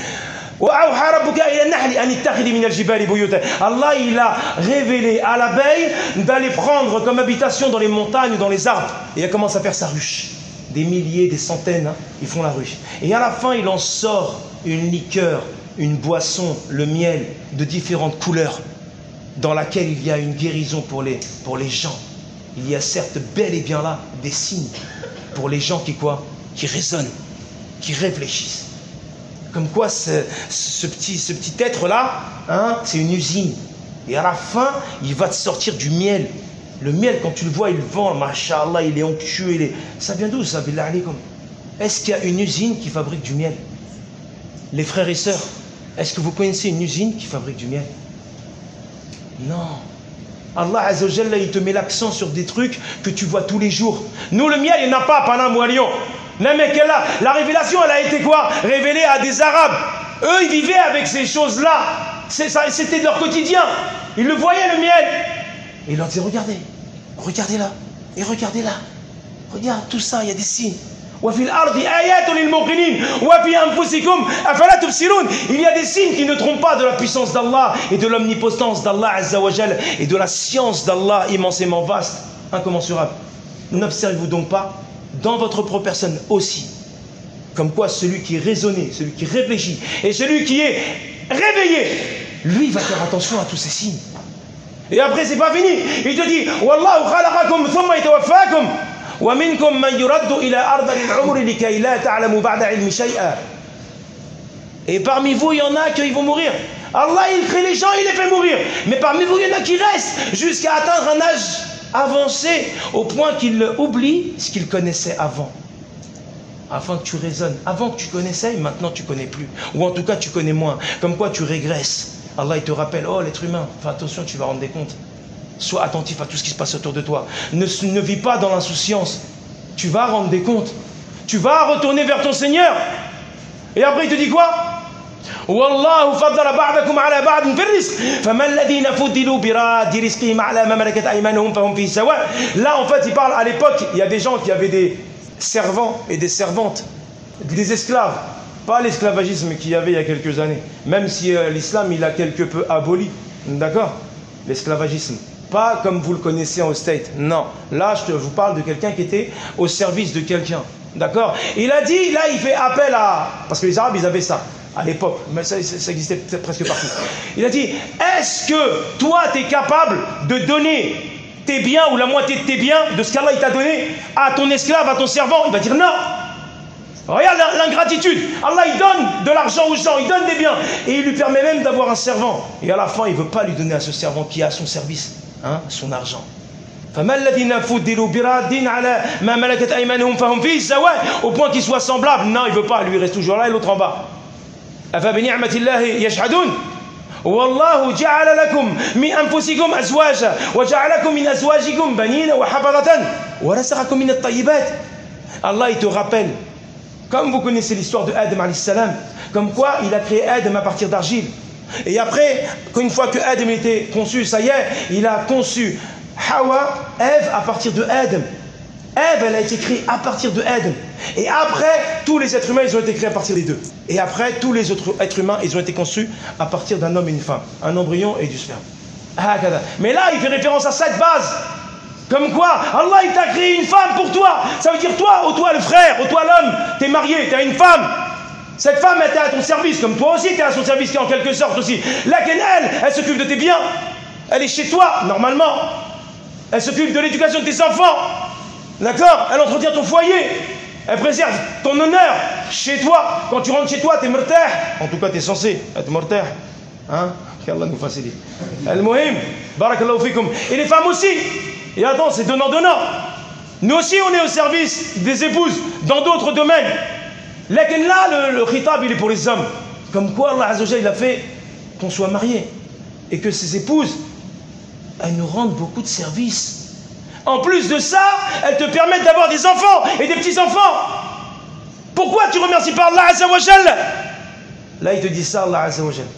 Allah, il a révélé à l'abeille d'aller prendre comme habitation dans les montagnes, dans les arbres. Et elle commence à faire sa ruche. Des milliers, des centaines, hein, ils font la ruche. Et à la fin, il en sort une liqueur, une boisson, le miel de différentes couleurs, dans laquelle il y a une guérison pour les, pour les gens. Il y a certes bel et bien là des signes pour les gens qui quoi, qui raisonnent, qui réfléchissent. Comme quoi ce, ce, petit, ce petit être-là, hein, c'est une usine. Et à la fin, il va te sortir du miel. Le miel, quand tu le vois, il vend, masha'Allah, il est onctueux. Il est... Ça vient d'où ça, billah alaykum? Est-ce qu'il y a une usine qui fabrique du miel? Les frères et sœurs, est-ce que vous connaissez une usine qui fabrique du miel? Non. Allah Azza wa Jalla, il te met l'accent sur des trucs que tu vois tous les jours. Nous, le miel, il n'y en a pas à Panama ou à Lyon. Non, mais quelle a... La révélation, elle a été quoi? Révélée à des Arabes. Eux, ils vivaient avec ces choses-là. C'était de leur quotidien. Ils le voyaient, le miel. Et ils leur disaient, regardez, regardez là, et regardez là. Regarde, tout ça, il y a des signes. Il y a des signes qui ne trompent pas de la puissance d'Allah et de l'omnipotence d'Allah Azza wa Jal et de la science d'Allah immensément vaste, incommensurable. N'observez-vous donc pas dans votre propre personne aussi, comme quoi celui qui est raisonné, celui qui réfléchit et celui qui est réveillé, lui va faire attention à tous ces signes. Et après c'est pas fini, il te dit Wallahu khalaqakum thumma yatawaffakum wa minkum man yuraddu ila ardhil umri likay la ta'lamu ba'da ilmi shay'a. Et parmi vous il y en a qui vont mourir. Allah il crée les gens, il les fait mourir. Mais parmi vous il y en a qui restent jusqu'à atteindre un âge avancé au point qu'ils oublient ce qu'ils connaissaient avant. Afin que tu raisonnes. Avant que tu connaissais, maintenant tu connais plus. Ou en tout cas tu connais moins. Comme quoi tu régresses. Allah il te rappelle, oh l'être humain, fais attention, tu vas rendre des comptes. Sois attentif à tout ce qui se passe autour de toi. Ne, ne vis pas dans l'insouciance. Tu vas rendre des comptes. Tu vas retourner vers ton Seigneur. Et après il te dit quoi? والله فضل بعضكم على بعض في الرزق فما الذين فضلوا براد رزقهم على ما ملكت ايمانهم فهم فيه سواء. Là en fait il parle à l'époque, il y a des gens qui avaient des servants et des servantes, des esclaves, pas l'esclavagisme qu'il y avait il y a quelques années, même si euh, l'islam il a quelque peu aboli, d'accord, l'esclavagisme, pas comme vous le connaissez en State, non, là je, te, je vous parle de quelqu'un qui était au service de quelqu'un, d'accord. Il a dit, là il fait appel à, parce que les Arabes ils avaient ça à l'époque, mais ça, ça existait presque partout. Il a dit, est-ce que toi tu es capable de donner tes biens ou la moitié de tes biens, de ce qu'Allah t'a donné, à ton esclave, à ton servant? Il va dire non. Regarde l'ingratitude. Allah il donne de l'argent aux gens, il donne des biens. Et il lui permet même d'avoir un servant. Et à la fin, il ne veut pas lui donner à ce servant qui est à son service, hein, son argent. Au point qu'il soit semblable. Non, il ne veut pas, lui il reste toujours là et l'autre en bas. والله جعل لكم من أنفسكم أزواجا وجعلكم من أزواجكم بنين وحفظة ورزقكم من الطيبات. Allah il te rappelle, comme vous connaissez l'histoire de Adam alayhi salam, comme quoi il a créé Adam à partir d'argile. Et après, une fois que Adam était conçu, ça y est, il a conçu Hawa, Ève à partir de Adam. Ève, elle a été créée à partir de Adam. Et après, tous les êtres humains, ils ont été créés à partir des deux. Et après, tous les autres êtres humains, ils ont été conçus à partir d'un homme et une femme. Un embryon et du sperme. Mais là, il fait référence à cette base. Comme quoi, Allah, il t'a créé une femme pour toi. Ça veut dire toi, ou toi le frère, ou toi l'homme, t'es marié, t'as une femme. Cette femme était à ton service, comme toi aussi tu es à son service en quelque sorte aussi. Laquelle elle, elle s'occupe de tes biens. Elle est chez toi, normalement. Elle s'occupe de l'éducation de tes enfants. D'accord? Elle entretient ton foyer. Elle préserve ton honneur chez toi. Quand tu rentres chez toi, tu es morter. En tout cas, tu es censé être morter. Hein? Qu'Allah nous facilite. Al-Muhim, barakallahu fikum. Et les femmes aussi. Et attends, c'est donnant-donnant. Nous aussi, on est au service des épouses dans d'autres domaines. Là, le, le khitab, il est pour les hommes. Comme quoi, Allah Azza wa Jalla, il a fait qu'on soit mariés. Et que ces épouses, elles nous rendent beaucoup de services. En plus de ça, elles te permettent d'avoir des enfants et des petits-enfants. Pourquoi tu remercies pas Allah Azza wa Jalla? Là, il te dit ça, Allah Azza wa Jalla.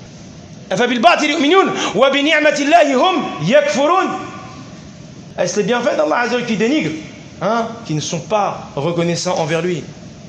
Est-ce les bienfaits d'Allah Azza wa Jalla qui dénigrent, hein, qui ne sont pas reconnaissants envers lui?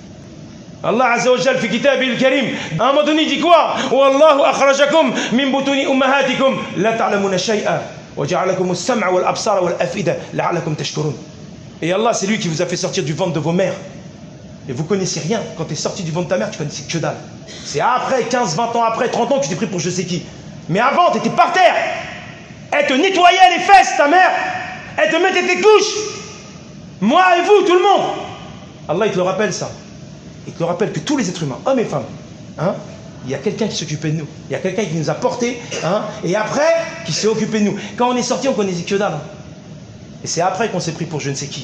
Allah Azza wa Jalla fi kitabil karim, à un moment donné, il dit quoi? Wallahu akhrajakum min butuni ummahatikum la ta'lamuna shay'a wa ja'alakum as-sam'a wal absara wal af'ida la'allakum tashkurun. Et Allah, c'est lui qui vous a fait sortir du ventre de vos mères. Et vous connaissez rien. Quand tu es sorti du ventre de ta mère, tu connaissais que dalle. C'est après, quinze, vingt ans après, trente ans que tu t'es pris pour je sais qui. Mais avant, tu étais par terre. Elle te nettoyait les fesses, ta mère. Elle te mettait tes couches. Moi et vous, tout le monde. Allah, il te le rappelle ça. Il te le rappelle que tous les êtres humains, hommes et femmes, hein, il y a quelqu'un qui s'occupait de nous. Il y a quelqu'un qui nous a portés, hein, et après, qui s'est occupé de nous. Quand on est sorti, on connaissait que dalle. Hein. Et c'est après qu'on s'est pris pour je ne sais qui.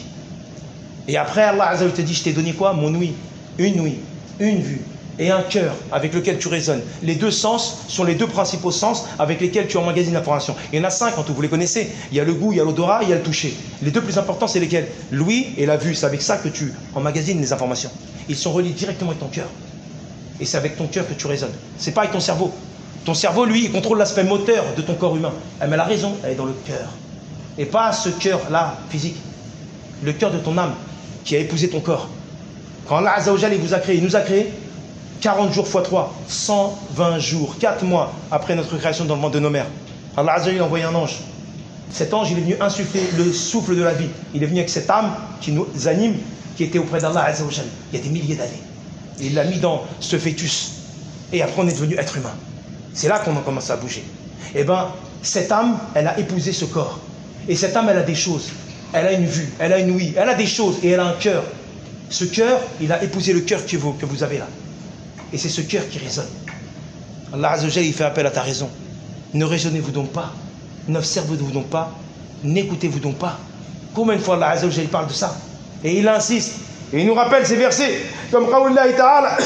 Et après, Allah Azza wa Jalla te dit, je t'ai donné quoi? Mon ouïe, une ouïe, une vue et un cœur avec lequel tu raisonnes. Les deux sens sont les deux principaux sens avec lesquels tu emmagasines l'information. Il y en a cinq, en tout, vous les connaissez. Il y a le goût, il y a l'odorat, il y a le toucher. Les deux plus importants, c'est lesquels? L'ouïe et la vue. C'est avec ça que tu emmagasines les informations. Ils sont reliés directement avec ton cœur. Et c'est avec ton cœur que tu raisonnes. C'est pas avec ton cerveau. Ton cerveau, lui, il contrôle l'aspect moteur de ton corps humain. Mais la raison, elle est dans le cœur. Et pas ce cœur-là, physique. Le cœur de ton âme, qui a épousé ton corps. Quand Allah Azza wa Jalla, il vous a créé, il nous a créé, quarante jours fois trois, cent vingt jours, quatre mois après notre création dans le ventre de nos mères. Allah Azza wa Jalla a envoyé un ange. Cet ange, il est venu insuffler le souffle de la vie. Il est venu avec cette âme qui nous anime, qui était auprès d'Allah Azza wa Jalla il y a des milliers d'années. Il l'a mis dans ce fœtus. Et après, on est devenu être humain. C'est là qu'on a commencé à bouger. Et bien, cette âme, elle a épousé ce corps. Et cette âme, elle a des choses. Elle a une vue, elle a une ouïe, elle a des choses et elle a un cœur. Ce cœur, il a épousé le cœur que vous, que vous avez là. Et c'est ce cœur qui résonne. Allah Azza wa Jalla, il fait appel à ta raison. Ne raisonnez-vous donc pas, n'observez-vous donc pas, n'écoutez-vous donc pas. Combien de fois Allah Azza wa Jalla parle de ça? Et il insiste. Et il nous rappelle ces versets, comme Qawlillahi ta'ala.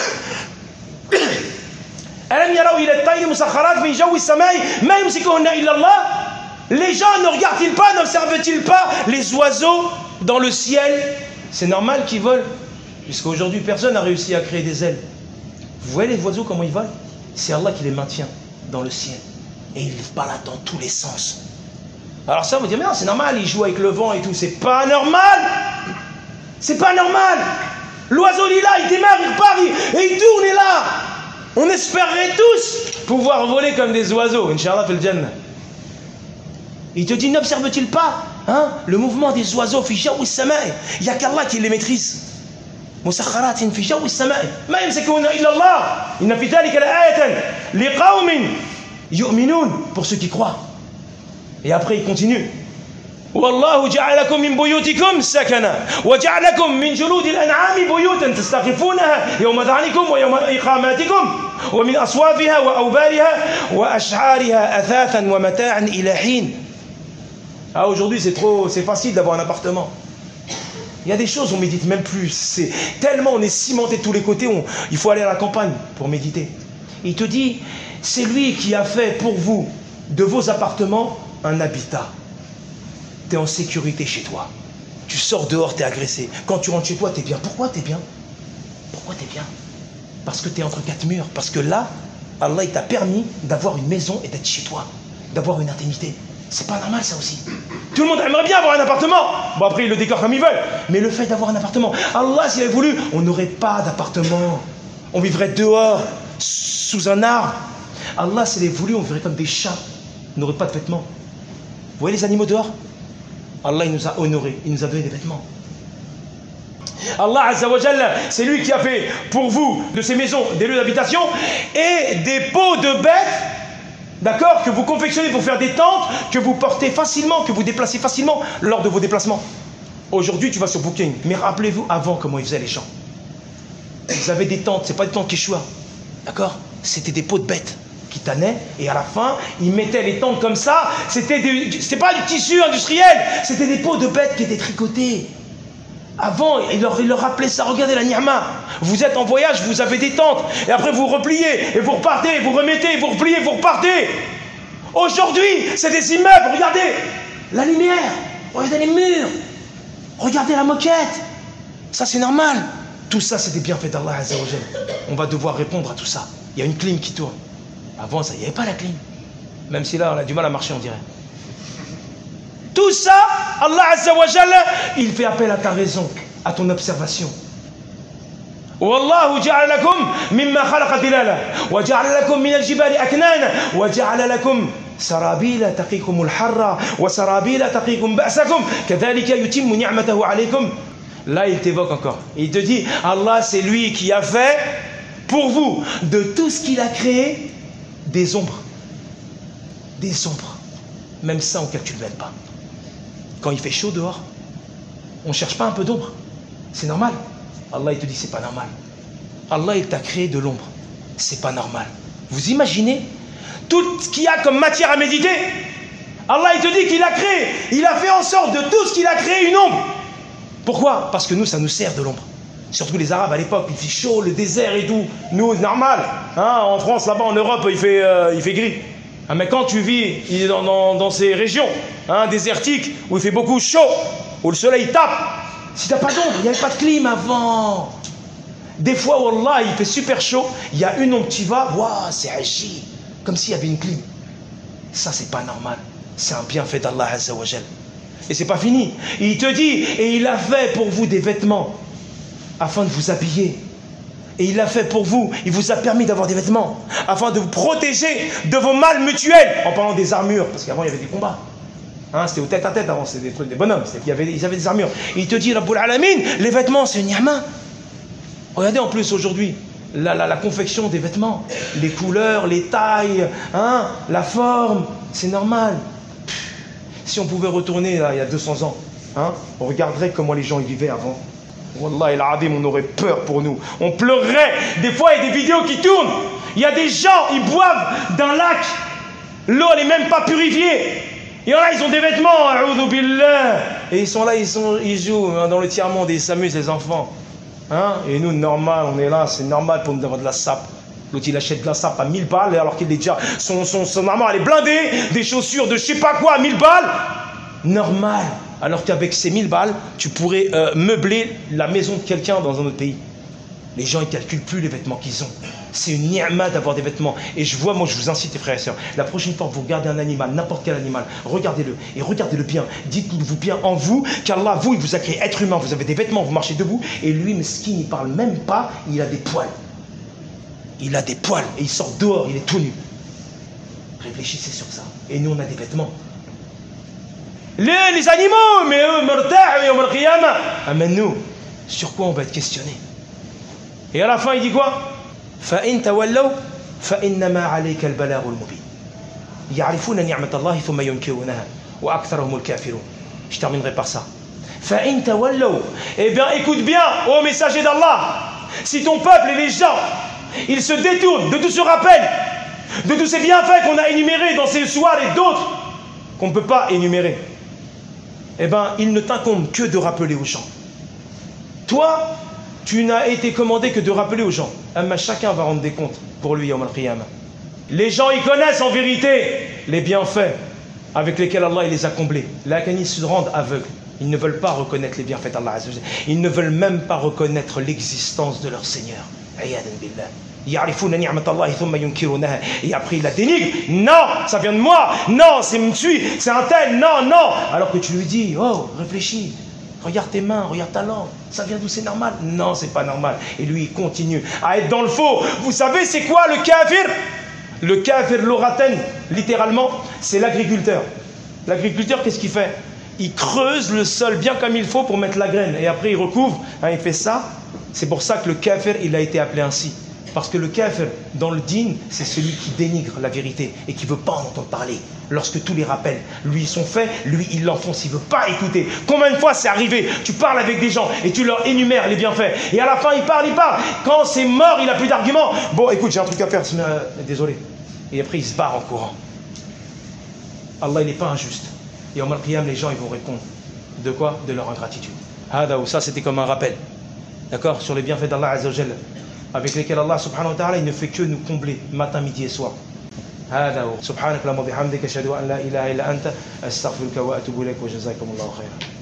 Alam yaraw ila at-tayri musakharat fi jawi as-samai ma yumsikuhunna illa Allah. Les gens ne regardent-ils pas, n'observent-ils pas les oiseaux dans le ciel? C'est normal qu'ils volent, puisqu'aujourd'hui personne n'a réussi à créer des ailes. Vous voyez les oiseaux comment ils volent? C'est Allah qui les maintient dans le ciel. Et ils les baladent dans tous les sens. Alors ça, vous dites, mais non, c'est normal, ils jouent avec le vent et tout. C'est pas normal. C'est pas normal. L'oiseau il est là, il démarre, il repart, il, et il tourne, et là. On espérerait tous pouvoir voler comme des oiseaux. Inch'Allah, fil Jannah. Il te dit, n'observe-t-il pas, hein, le mouvement des oiseaux, fi jawi as-samai? Il n'y a qu'Allah qui les maîtrise. Musakharatin fi jawi as-samai ma yumsikuhunna illa Allah. Inna fi dhalika la'ayatan liqaumin yu'minun, pour ceux qui croient. Et après il continue. Wallahu ja'alakum min buyutikum sakana wa ja'alakum min juludil an'ami buyutan tastakhifunaha yawma dha'nikum wa yawma iqamatikum wa min aswafiha wa awbariha wa ash'ariha athathan wa mata'an ila hin. Ah, aujourd'hui c'est trop, c'est facile d'avoir un appartement. Il y a des choses on médite même plus. C'est tellement on est cimenté de tous les côtés. On, il faut aller à la campagne pour méditer. Il te dit, c'est lui qui a fait pour vous de vos appartements un habitat. Tu es en sécurité chez toi. Tu sors dehors, tu es agressé. Quand tu rentres chez toi, tu es bien. Pourquoi tu es bien? Pourquoi tu es bien? Parce que tu es entre quatre murs. Parce que là, Allah il t'a permis d'avoir une maison et d'être chez toi, d'avoir une intimité. C'est pas normal ça aussi. Tout le monde aimerait bien avoir un appartement. Bon après ils le décorent comme ils veulent. Mais le fait d'avoir un appartement, Allah s'il avait voulu, on n'aurait pas d'appartement. On vivrait dehors, sous un arbre. Allah s'il avait voulu, on vivrait comme des chats. On n'aurait pas de vêtements. Vous voyez les animaux dehors? Allah il nous a honorés, il nous a donné des vêtements. Allah Azza wa Jalla, c'est lui qui a fait pour vous de ces maisons des lieux d'habitation et des peaux de bêtes, d'accord, que vous confectionnez pour faire des tentes, que vous portez facilement, que vous déplacez facilement lors de vos déplacements. Aujourd'hui, tu vas sur Booking, mais rappelez-vous avant comment ils faisaient les champs. Ils avaient des tentes, c'est pas des tentes Quechua, d'accord? C'était des peaux de bêtes qui tannaient, et à la fin, ils mettaient les tentes comme ça. C'était c'était pas du tissu industriel, c'était des peaux de bêtes qui étaient tricotées. Avant, il leur, il leur rappelait ça. Regardez la ni'ma. Vous êtes en voyage, vous avez des tentes, et après vous repliez, et vous repartez, vous remettez, vous repliez, vous repartez. Aujourd'hui, c'est des immeubles. Regardez la lumière, regardez les murs, regardez la moquette. Ça, c'est normal. Tout ça, c'est des bienfaits d'Allah Azza wa Jalla. On va devoir répondre à tout ça. Il y a une clim qui tourne. Avant, ça, il n'y avait pas la clim. Même si là, on a du mal à marcher, on dirait. Tout ça, Allah Azza wa Jalla, il fait appel à ta raison, à ton observation. Wallahu ja'ala lakum mimma khalaqa dilala wa ja'ala lakum min al-jibali aknana wa ja'ala lakum sarabila taqikum al-harra wa sarabila taqikum ba'sakum kadhalika yutimmu ni'matahu alaykum. Là, il t'évoque encore. Il te dit, Allah, c'est lui qui a fait pour vous de tout ce qu'il a créé des ombres. Des ombres. Même ça, on ne calcule même pas. Quand il fait chaud dehors, on ne cherche pas un peu d'ombre. C'est normal. Allah, il te dit, c'est pas normal. Allah, il t'a créé de l'ombre. C'est pas normal. Vous imaginez tout ce qu'il y a comme matière à méditer? Allah, il te dit qu'il a créé. Il a fait en sorte de tout ce qu'il a créé une ombre. Pourquoi? Parce que nous, ça nous sert de l'ombre. Surtout les Arabes à l'époque, il fait chaud, le désert et tout. Nous, normal. Hein, en France, là-bas, en Europe, il fait, euh, il fait gris. Hein, mais quand tu vis dans, dans, dans ces régions hein, désertiques, où il fait beaucoup chaud, où le soleil tape, si tu n'as pas d'ombre, il n'y avait pas de clim avant. Des fois, Wallah, il fait super chaud, il y a une ombre, tu vas, waouh, c'est agi, comme s'il y avait une clim. Ça, c'est pas normal. C'est un bienfait d'Allah Azza wa Jal. Et c'est pas fini. Il te dit, et il a fait pour vous des vêtements, afin de vous habiller. Et il l'a fait pour vous, il vous a permis d'avoir des vêtements, afin de vous protéger de vos mal mutuels, en parlant des armures, parce qu'avant il y avait des combats. Hein, c'était au tête à tête avant, c'était des trucs, des bonhommes, il y avait, ils avaient des armures. Et il te dit, Rabbul Alamin, les vêtements, c'est une ni'ma. Regardez en plus aujourd'hui, la, la, la confection des vêtements, les couleurs, les tailles, hein, la forme, c'est normal. Si on pouvait retourner là, il y a deux cents ans, hein, on regarderait comment les gens y vivaient avant. Wallah el Adim, on aurait peur pour nous. On pleurerait. Des fois, il y a des vidéos qui tournent. Il y a des gens, ils boivent d'un lac. L'eau, elle n'est même pas purifiée. Il y en a, ils ont des vêtements. A'udhu billah. Et ils sont là, ils, sont, ils jouent hein, dans le tiers-monde et ils s'amusent, les enfants. Hein? Et nous, normal, on est là, c'est normal pour nous avoir de la sape. L'autre, il achète de la sape à mille balles, alors qu'il est déjà. Son, son, son armoire, elle est blindée. Des chaussures de je sais pas quoi à mille balles. Normal. Alors qu'avec ces mille balles, tu pourrais euh, meubler la maison de quelqu'un dans un autre pays. Les gens, ils ne calculent plus les vêtements qu'ils ont. C'est une ni'ma d'avoir des vêtements. Et je vois, moi, je vous incite, les frères et sœurs, la prochaine fois que vous regardez un animal, n'importe quel animal, regardez-le. Et regardez-le bien. Dites-vous bien en vous qu'Allah, vous, il vous a créé être humain. Vous avez des vêtements, vous marchez debout. Et lui, mesquin, il ne parle même pas. Il a des poils. Il a des poils. Et il sort dehors, il est tout nu. Réfléchissez sur ça. Et nous, on a des vêtements. Les, les animaux, mais eux, Murtah et Yawm al-Qiyamah. Ah, mais nous, sur quoi on va être questionné? Et à la fin, il dit quoi? فَإِن تَوَلَّوْا فَإِنَّمَا عَلَيْكَ الْبَلَاغُ الْمُبِينُ يَعْرِفُونَ نِعْمَةَ اللَّهِ ثُمَّ يُنْكِرُونَهَا وَأَكْثَرُهُمُ الْكَافِرُونَ. Je terminerai par ça. فَإِن تَوَلَّوْا. Eh bien, écoute bien, ô messager d'Allah. Si ton peuple et les gens, ils se détournent de tout ce rappel, de tous ces bienfaits qu'on a énumérés dans ces soirs et d'autres qu'on ne peut pas énumérer, eh bien, il ne t'incombe que de rappeler aux gens. Toi, tu n'as été commandé que de rappeler aux gens. Mais chacun va rendre des comptes pour lui, Yawm al-Qiyamah. Les gens, ils connaissent en vérité les bienfaits avec lesquels Allah il les a comblés. Là, quand ils se rendent aveugles, ils ne veulent pas reconnaître les bienfaits d'Allah. Ils ne veulent même pas reconnaître l'existence de leur Seigneur. Ayadan billah. يعرفون نعمة الله ثم ينكرونها. Et après il la dénigre. Non, ça vient de moi. Non, c'est Mtsui, c'est un tel. Non, non. Alors que tu lui dis, oh, réfléchis. Regarde tes mains, regarde ta langue. Ça vient d'où? C'est normal? Non, c'est pas normal. Et lui, il continue à être dans le faux. Vous savez, c'est quoi le kafir? Le kafir loraten, littéralement, c'est l'agriculteur. L'agriculteur, qu'est-ce qu'il fait? il creuse le sol bien comme il faut pour mettre la graine. Et après, il recouvre, hein, il fait ça. C'est pour ça que le kafir, il a été appelé ainsi. Parce que le kafir, dans le dîn, c'est celui qui dénigre la vérité et qui ne veut pas en entendre parler. Lorsque tous les rappels lui sont faits, lui, il l'enfonce, il ne veut pas écouter. Combien de fois c'est arrivé? Tu parles avec des gens et tu leur énumères les bienfaits. Et à la fin, il parle, il parle. Quand c'est mort, il n'a plus d'arguments. Bon, écoute, j'ai un truc à faire, euh, désolé. Et après, il se barre en courant. Allah, il n'est pas injuste. Et au Mal-Qiyam, les gens, ils vont répondre. De quoi? De leur ingratitude. Ça, c'était comme un rappel. D'accord? Sur les bienfaits d'Allah Azza wa Jalla, avec lesquels Allah subhanahu wa ta'ala, il ne fait que nous combler matin, midi et soir. هذا سبحانك اللهم وبحمدك أشهد أن لا إله إلا أنت أستغفرك وأتوب إليك وجزاكم الله خيرا.